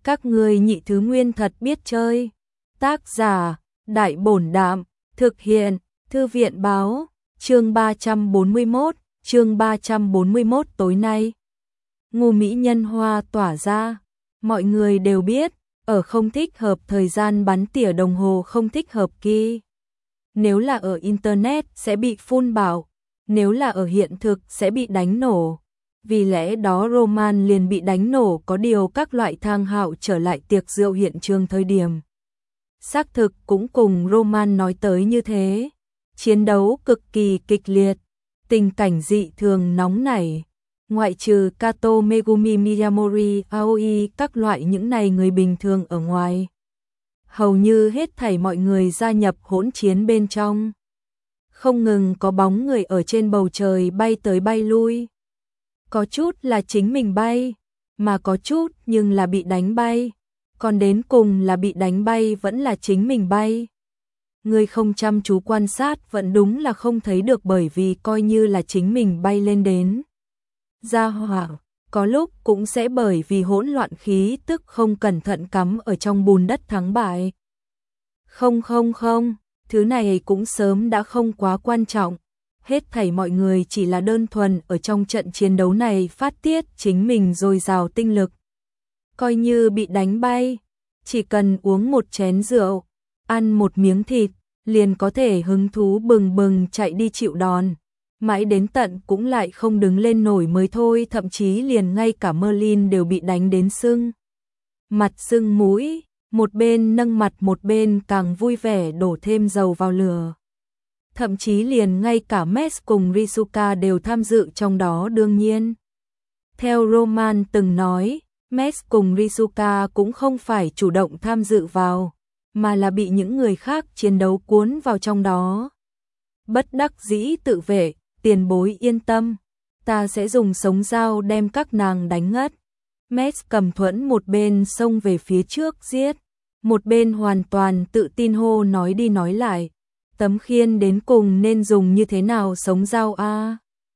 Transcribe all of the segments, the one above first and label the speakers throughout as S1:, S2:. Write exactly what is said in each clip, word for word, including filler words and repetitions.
S1: Các ngươi nhị thứ nguyên thật biết chơi. Tác giả, Đại Bổn Đạm, thực hiện, Thư viện Báo, chương ba trăm bốn mươi mốt, chương ba trăm bốn mươi mốt tối nay. Ngô mỹ nhân hoa tỏa ra, mọi người đều biết, ở không thích hợp thời gian bắn tỉa đồng hồ không thích hợp kia. Nếu là ở Internet sẽ bị phun bảo, nếu là ở hiện thực sẽ bị đánh nổ. Vì lẽ đó Roman liền bị đánh nổ, có điều các loại Thang Hạo trở lại tiệc rượu hiện trường thời điểm. Xác thực cũng cùng Roman nói tới như thế. Chiến đấu cực kỳ kịch liệt, tình cảnh dị thường nóng nảy. Ngoại trừ Kato, Megumi, Miyamori, Aoi, các loại những này người bình thường ở ngoài. Hầu như hết thảy mọi người gia nhập hỗn chiến bên trong. Không ngừng có bóng người ở trên bầu trời bay tới bay lui. Có chút là chính mình bay, mà có chút nhưng là bị đánh bay. Còn đến cùng là bị đánh bay vẫn là chính mình bay. Người không chăm chú quan sát vẫn đúng là không thấy được, bởi vì coi như là chính mình bay lên đến ra hỏa, có lúc cũng sẽ bởi vì hỗn loạn khí tức không cẩn thận cắm ở trong bùn đất thắng bại. Không không không, thứ này cũng sớm đã không quá quan trọng. Hết thảy mọi người chỉ là đơn thuần ở trong trận chiến đấu này phát tiết chính mình dồi dào tinh lực. Coi như bị đánh bay, chỉ cần uống một chén rượu, ăn một miếng thịt, liền có thể hứng thú bừng bừng chạy đi chịu đòn. Mãi đến tận cũng lại không đứng lên nổi mới thôi, thậm chí liền ngay cả Merlin đều bị đánh đến sưng mặt sưng mũi, một bên nâng mặt một bên càng vui vẻ đổ thêm dầu vào lửa. Thậm chí liền ngay cả Mes cùng Risuka đều tham dự trong đó. Đương nhiên, theo Roman từng nói, Mes cùng Risuka cũng không phải chủ động tham dự vào, mà là bị những người khác chiến đấu cuốn vào trong đó. Bất đắc dĩ tự vệ, tiền bối yên tâm, ta sẽ dùng sống dao đem các nàng đánh ngất. Mes cầm thuẫn một bên xông về phía trước giết, một bên hoàn toàn tự tin hô nói đi nói lại. Tấm khiên đến cùng nên dùng như thế nào sống dao a? À?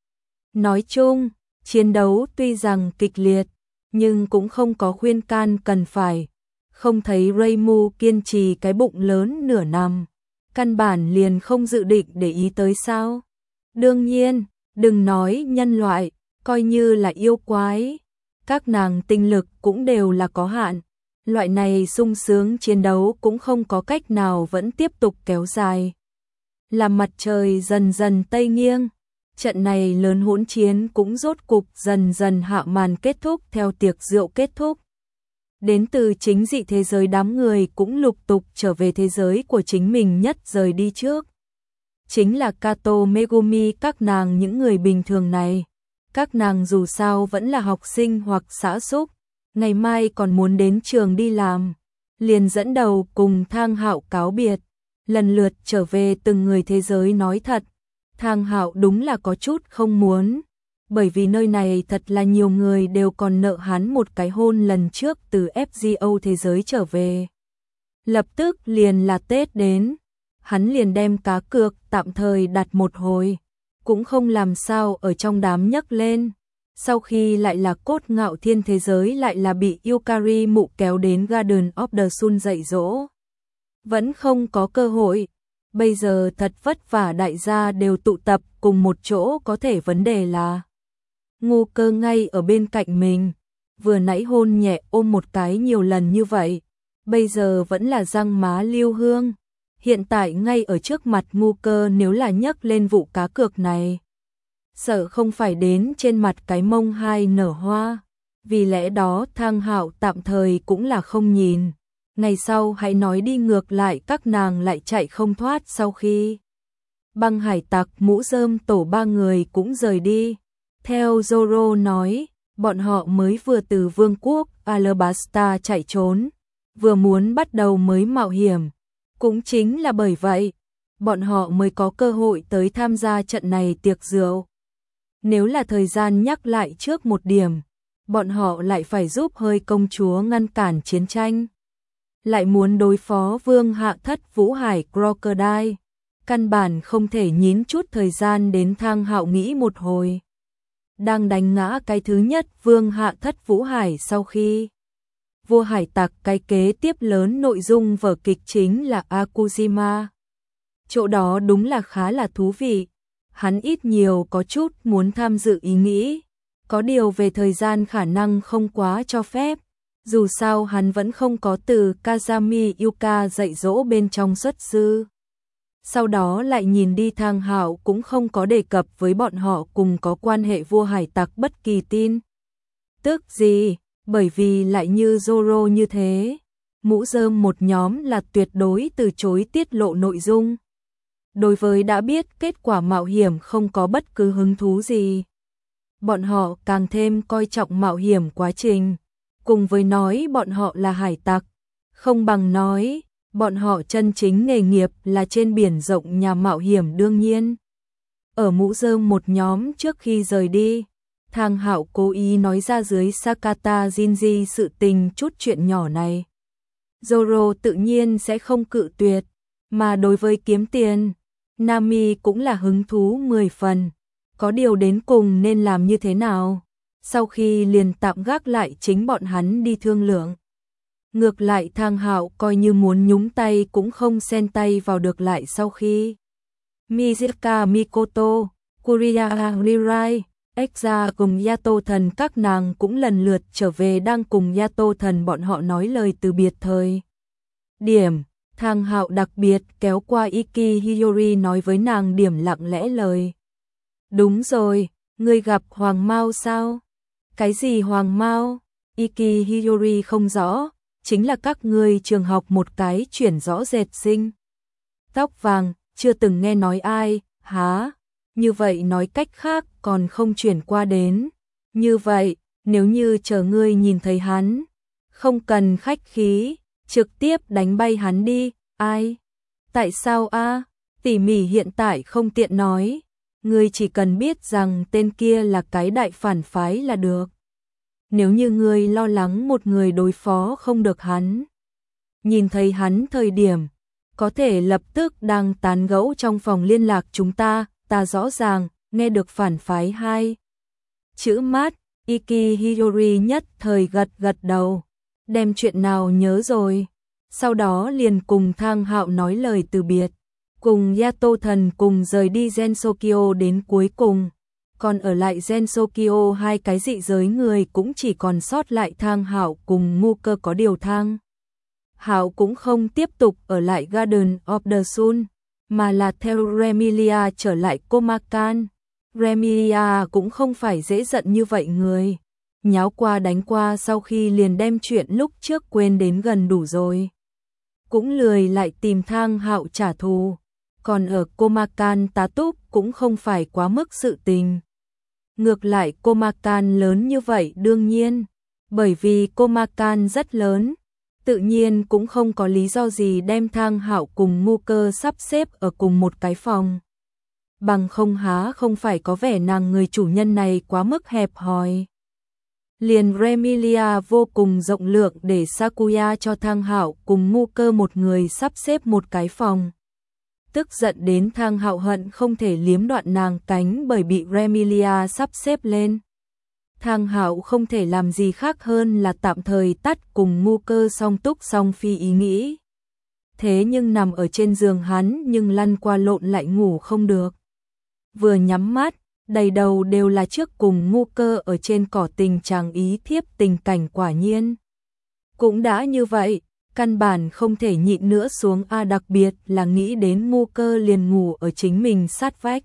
S1: Nói chung, chiến đấu tuy rằng kịch liệt, nhưng cũng không có khuyên can cần phải. Không thấy Reimu kiên trì cái bụng lớn nửa năm, căn bản liền không dự định để ý tới sao? Đương nhiên, đừng nói nhân loại, coi như là yêu quái, các nàng tinh lực cũng đều là có hạn. Loại này sung sướng chiến đấu cũng không có cách nào vẫn tiếp tục kéo dài. Làm mặt trời dần dần tây nghiêng, trận này lớn hỗn chiến cũng rốt cục dần dần hạ màn kết thúc theo tiệc rượu kết thúc. Đến từ chính dị thế giới đám người cũng lục tục trở về thế giới của chính mình nhất rời đi trước. Chính là Kato, Megumi, các nàng những người bình thường này. Các nàng dù sao vẫn là học sinh hoặc xã xúc, ngày mai còn muốn đến trường đi làm. Liền dẫn đầu cùng Thang Hạo cáo biệt, lần lượt trở về từng người thế giới. Nói thật, Thang Hạo đúng là có chút không muốn, bởi vì nơi này thật là nhiều người đều còn nợ hắn một cái hôn lần trước từ ép giê o thế giới trở về. Lập tức liền là Tết đến, hắn liền đem cá cược tạm thời đặt một hồi, cũng không làm sao ở trong đám nhấc lên. Sau khi lại là Cốt Ngạo Thiên thế giới lại là bị Yukari mụ kéo đến Garden of the Sun dạy dỗ. Vẫn không có cơ hội. Bây giờ thật vất vả đại gia đều tụ tập cùng một chỗ, có thể vấn đề là Ngu Cơ ngay ở bên cạnh mình, vừa nãy hôn nhẹ ôm một cái nhiều lần như vậy, bây giờ vẫn là răng má lưu hương. Hiện tại ngay ở trước mặt Ngu Cơ, nếu là nhấc lên vụ cá cược này, sợ không phải đến trên mặt cái mông hai nở hoa. Vì lẽ đó Thang Hạo tạm thời cũng là không nhìn. Ngày sau hãy nói đi, ngược lại các nàng lại chạy không thoát. Sau khi Băng Hải Tặc, Mũ Rơm tổ ba người cũng rời đi. Theo Zoro nói, bọn họ mới vừa từ vương quốc Alabasta chạy trốn, vừa muốn bắt đầu mới mạo hiểm. Cũng chính là bởi vậy, bọn họ mới có cơ hội tới tham gia trận này tiệc rượu. Nếu là thời gian nhắc lại trước một điểm, bọn họ lại phải giúp hơi công chúa ngăn cản chiến tranh. Lại muốn đối phó vương hạ thất Vũ Hải Crocodile, căn bản không thể nhín chút thời gian đến. Thang Hạo nghĩ một hồi, đang đánh ngã cái thứ nhất vương hạ thất Vũ Hải, sau khi Vua hải tặc cái kế tiếp lớn nội dung vở kịch chính là Akujima. Chỗ đó đúng là khá là thú vị. Hắn ít nhiều có chút muốn tham dự ý nghĩ. Có điều về thời gian khả năng không quá cho phép. Dù sao hắn vẫn không có từ Kazami Yuka dạy dỗ bên trong xuất sư. Sau đó lại nhìn đi Thang Hạo cũng không có đề cập với bọn họ cùng có quan hệ vua hải tặc bất kỳ tin. Tức gì, bởi vì lại như Zoro như thế. Mũ rơm một nhóm là tuyệt đối từ chối tiết lộ nội dung. Đối với đã biết kết quả mạo hiểm không có bất cứ hứng thú gì. Bọn họ càng thêm coi trọng mạo hiểm quá trình. Cùng với nói bọn họ là hải tặc, không bằng nói bọn họ chân chính nghề nghiệp là trên biển rộng nhà mạo hiểm đương nhiên. Ở mũ rơm một nhóm trước khi rời đi, Thang Hạo cố ý nói ra dưới Sakata Jinji sự tình chút chuyện nhỏ này. Zoro tự nhiên sẽ không cự tuyệt, mà đối với kiếm tiền, Nami cũng là hứng thú mười phần. Có điều đến cùng nên làm như thế nào? Sau khi liền tạm gác lại chính bọn hắn đi thương lượng. Ngược lại Thang Hạo coi như muốn nhúng tay cũng không xen tay vào được lại sau khi Mizuka Mikoto, Kuriya Rirai, Exa cùng Yato thần các nàng cũng lần lượt trở về đang cùng Yato thần bọn họ nói lời từ biệt thời. Điểm, Thang Hạo đặc biệt kéo qua Iki Hiyori nói với nàng điểm lặng lẽ lời. Đúng rồi, ngươi gặp Hoàng Mao sao? Cái gì Hoàng Mao? Iki Hiyori không rõ, chính là các ngươi trường học một cái chuyển rõ rệt sinh. Tóc vàng, chưa từng nghe nói ai, há? Như vậy nói cách khác còn không chuyển qua đến. Như vậy, nếu như chờ ngươi nhìn thấy hắn, không cần khách khí, trực tiếp đánh bay hắn đi, ai? Tại sao a? Tỉ mỉ hiện tại không tiện nói, ngươi chỉ cần biết rằng tên kia là cái đại phản phái là được. Nếu như ngươi lo lắng một người đối phó không được hắn, nhìn thấy hắn thời điểm, có thể lập tức đang tán gẫu trong phòng liên lạc chúng ta, ta rõ ràng, nghe được phản phái hai. Chữ mát, Iki Hiyori nhất thời gật gật đầu, đem chuyện nào nhớ rồi. Sau đó liền cùng Thang Hạo nói lời từ biệt, cùng Yato thần cùng rời đi Gensokyo đến cuối cùng. Còn ở lại Gensokyo hai cái dị giới người cũng chỉ còn sót lại Thang Hạo cùng ngu cơ có điều Thang Hạo cũng không tiếp tục ở lại Garden of the Sun, mà là theo Remilia trở lại Komakan. Remilia cũng không phải dễ giận như vậy người. Nháo qua đánh qua sau khi liền đem chuyện lúc trước quên đến gần đủ rồi. Cũng lười lại tìm Thang Hạo trả thù. Còn ở Komakan tá túc cũng không phải quá mức sự tình. Ngược lại Komakan lớn như vậy đương nhiên, bởi vì Komakan rất lớn, tự nhiên cũng không có lý do gì đem Thang Hạo cùng ngu cơ sắp xếp ở cùng một cái phòng. Bằng không há không phải có vẻ nàng người chủ nhân này quá mức hẹp hòi. Liền Remilia vô cùng rộng lượng để Sakuya cho Thang Hạo cùng ngu cơ một người sắp xếp một cái phòng. Tức giận đến Thang Hạo hận không thể liếm đoạn nàng cánh bởi bị Remilia sắp xếp lên. Thang Hạo không thể làm gì khác hơn là tạm thời tắt cùng ngu cơ song túc song phi ý nghĩ. Thế nhưng nằm ở trên giường hắn nhưng lăn qua lộn lại ngủ không được. Vừa nhắm mắt, đầy đầu đều là trước cùng ngu cơ ở trên cỏ tình chàng ý thiếp tình cảnh quả nhiên. Cũng đã như vậy, căn bản không thể nhịn nữa xuống a đặc biệt là nghĩ đến ngu cơ liền ngủ ở chính mình sát vách.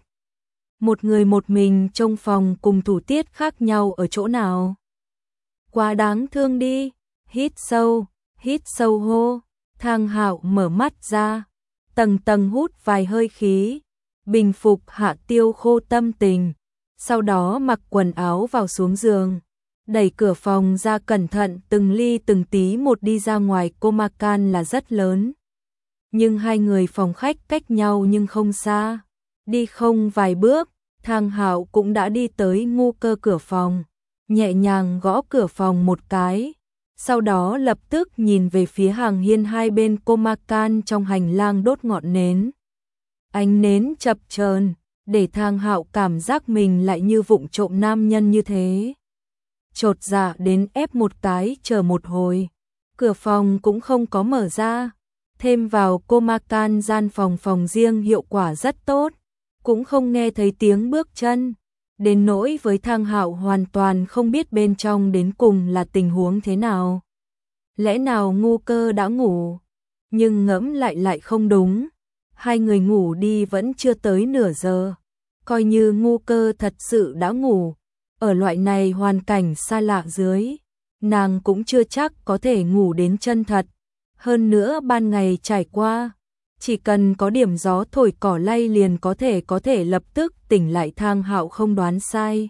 S1: Một người một mình trong phòng cùng thủ tiết khác nhau ở chỗ nào. Quá đáng thương đi, hít sâu, hít sâu hô, Thang Hạo mở mắt ra, tầng tầng hút vài hơi khí, bình phục hạ tiêu khô tâm tình, sau đó mặc quần áo vào xuống giường, đẩy cửa phòng ra cẩn thận từng ly từng tí một đi ra ngoài. Komakan là rất lớn, nhưng hai người phòng khách cách nhau nhưng không xa. Đi không vài bước, Thang Hạo cũng đã đi tới ngu cơ cửa phòng, nhẹ nhàng gõ cửa phòng một cái, sau đó lập tức nhìn về phía hàng hiên hai bên Komakan trong hành lang đốt ngọn nến. Ánh nến chập chờn, để Thang Hạo cảm giác mình lại như vụng trộm nam nhân như thế. Chột dạ đến ép một cái chờ một hồi, Cửa phòng cũng không có mở ra, thêm vào Comacan gian phòng phòng riêng hiệu quả rất tốt, cũng không nghe thấy tiếng bước chân, đến nỗi với Thang Hạo hoàn toàn không biết bên trong đến cùng là tình huống thế nào. Lẽ nào Ngu Cơ đã ngủ? Nhưng ngẫm lại lại không đúng, hai người ngủ đi vẫn chưa tới nửa giờ, coi như Ngu Cơ thật sự đã ngủ, ở loại này hoàn cảnh xa lạ dưới, nàng cũng chưa chắc có thể ngủ đến chân thật. Hơn nữa ban ngày trải qua, chỉ cần có điểm gió thổi cỏ lay liền có thể có thể lập tức tỉnh lại. Thang Hạo không đoán sai.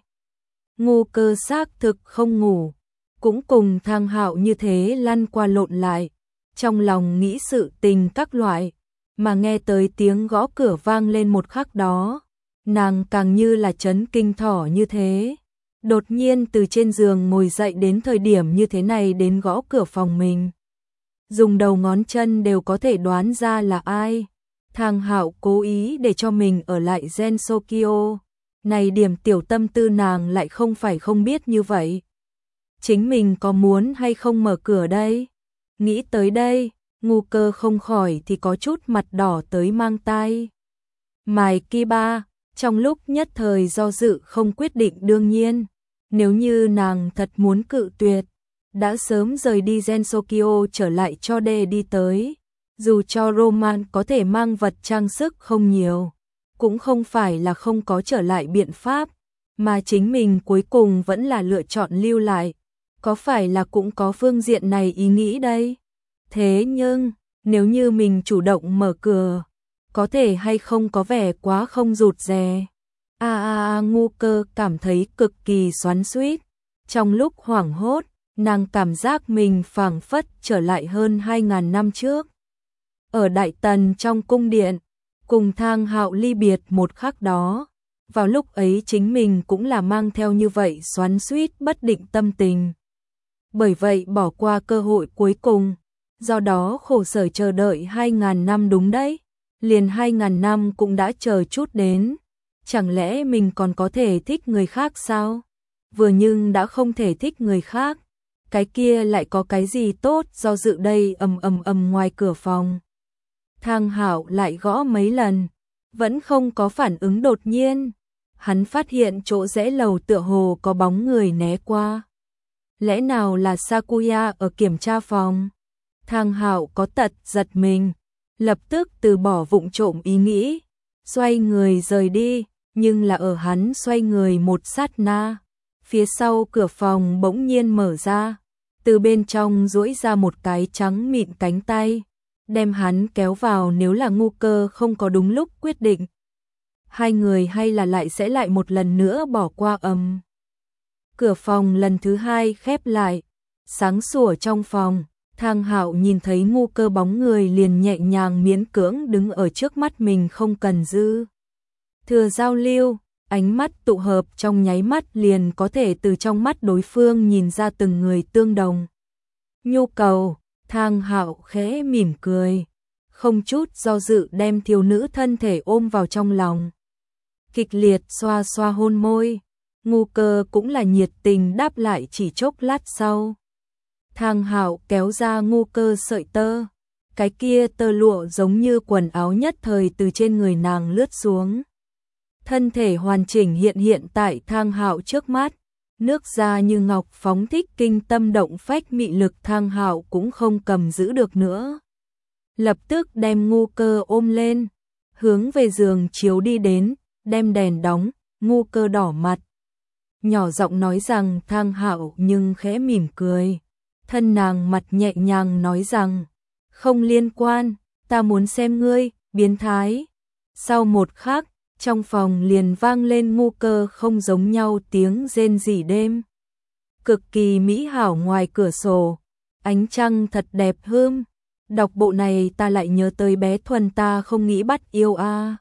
S1: Ngu Cơ xác thực không ngủ, cũng cùng Thang Hạo như thế lăn qua lộn lại, trong lòng nghĩ sự tình các loại, mà nghe tới tiếng gõ cửa vang lên một khắc đó, nàng càng như là chấn kinh thỏ như thế. Đột nhiên từ trên giường ngồi dậy đến thời điểm như thế này đến gõ cửa phòng mình. Dùng đầu ngón chân đều có thể đoán ra là ai. Thang Hạo cố ý để cho mình ở lại Gensokyo. Này điểm tiểu tâm tư nàng lại không phải không biết như vậy. Chính mình có muốn hay không mở cửa đây? Nghĩ tới đây, Ngu Cơ không khỏi thì có chút mặt đỏ tới mang tai. Mai Kiba, trong lúc nhất thời do dự không quyết định đương nhiên, nếu như nàng thật muốn cự tuyệt, đã sớm rời đi Gensokyo trở lại cho đê đi tới. Dù cho Roman có thể mang vật trang sức không nhiều, cũng không phải là không có trở lại biện pháp, mà chính mình cuối cùng vẫn là lựa chọn lưu lại. Có phải là cũng có phương diện này ý nghĩ đây? Thế nhưng, nếu như mình chủ động mở cửa, có thể hay không có vẻ quá không rụt rè. A a a Ngu Cơ cảm thấy cực kỳ xoắn xuýt. Trong lúc hoảng hốt, nàng cảm giác mình phảng phất trở lại hơn hai ngàn năm trước. Ở Đại Tần trong cung điện, cùng Thang Hạo ly biệt một khắc đó, vào lúc ấy chính mình cũng là mang theo như vậy xoắn xuýt bất định tâm tình. Bởi vậy bỏ qua cơ hội cuối cùng, do đó khổ sở chờ đợi hai ngàn năm đúng đấy, liền hai ngàn năm cũng đã chờ chút đến. Chẳng lẽ mình còn có thể thích người khác sao? Vừa nhưng đã không thể thích người khác, cái kia lại có cái gì tốt do dự đây. Ầm ầm ầm ngoài cửa phòng. Thang Hạo lại gõ mấy lần, vẫn không có phản ứng. Đột nhiên, hắn phát hiện chỗ rẽ lầu tựa hồ có bóng người né qua. Lẽ nào là Sakuya ở kiểm tra phòng? Thang Hạo có tật giật mình, lập tức từ bỏ vụng trộm ý nghĩ, xoay người rời đi, nhưng là ở hắn xoay người một sát na, phía sau cửa phòng bỗng nhiên mở ra, từ bên trong duỗi ra một cái trắng mịn cánh tay, đem hắn kéo vào. Nếu là Ngu Cơ không có đúng lúc quyết định, hai người hay là lại sẽ lại một lần nữa bỏ qua. Ầm. Cửa phòng lần thứ hai khép lại, sáng sủa trong phòng, Thang Hạo nhìn thấy Ngu Cơ bóng người liền nhẹ nhàng miễn cưỡng đứng ở trước mắt mình, không cần dư thừa giao lưu, ánh mắt tụ hợp trong nháy mắt liền có thể từ trong mắt đối phương nhìn ra từng người tương đồng. Nhu cầu, Thang Hạo khẽ mỉm cười, không chút do dự đem thiếu nữ thân thể ôm vào trong lòng. Kịch liệt xoa xoa hôn môi, Ngu Cơ cũng là nhiệt tình đáp lại. Chỉ chốc lát sau, Thang Hạo kéo ra Ngu Cơ sợi tơ, cái kia tơ lụa giống như quần áo nhất thời từ trên người nàng lướt xuống. Thân thể hoàn chỉnh hiện hiện tại Thang Hạo trước mắt, nước da như ngọc phóng thích kinh tâm động phách mị lực. Thang Hạo cũng không cầm giữ được nữa, lập tức đem Ngu Cơ ôm lên, hướng về giường chiếu đi đến, đem đèn đóng. Ngu Cơ đỏ mặt, nhỏ giọng nói rằng Thang Hạo nhưng khẽ mỉm cười, thân nàng mặt nhẹ nhàng nói rằng không liên quan, ta muốn xem ngươi, biến thái. Sau một khắc, trong phòng liền vang lên Ngu Cơ không giống nhau tiếng rên rỉ đêm. Cực kỳ mỹ hảo. Ngoài cửa sổ, ánh trăng thật đẹp hương. Đọc bộ này ta lại nhớ tới bé Thuần, ta không nghĩ bắt yêu a. À.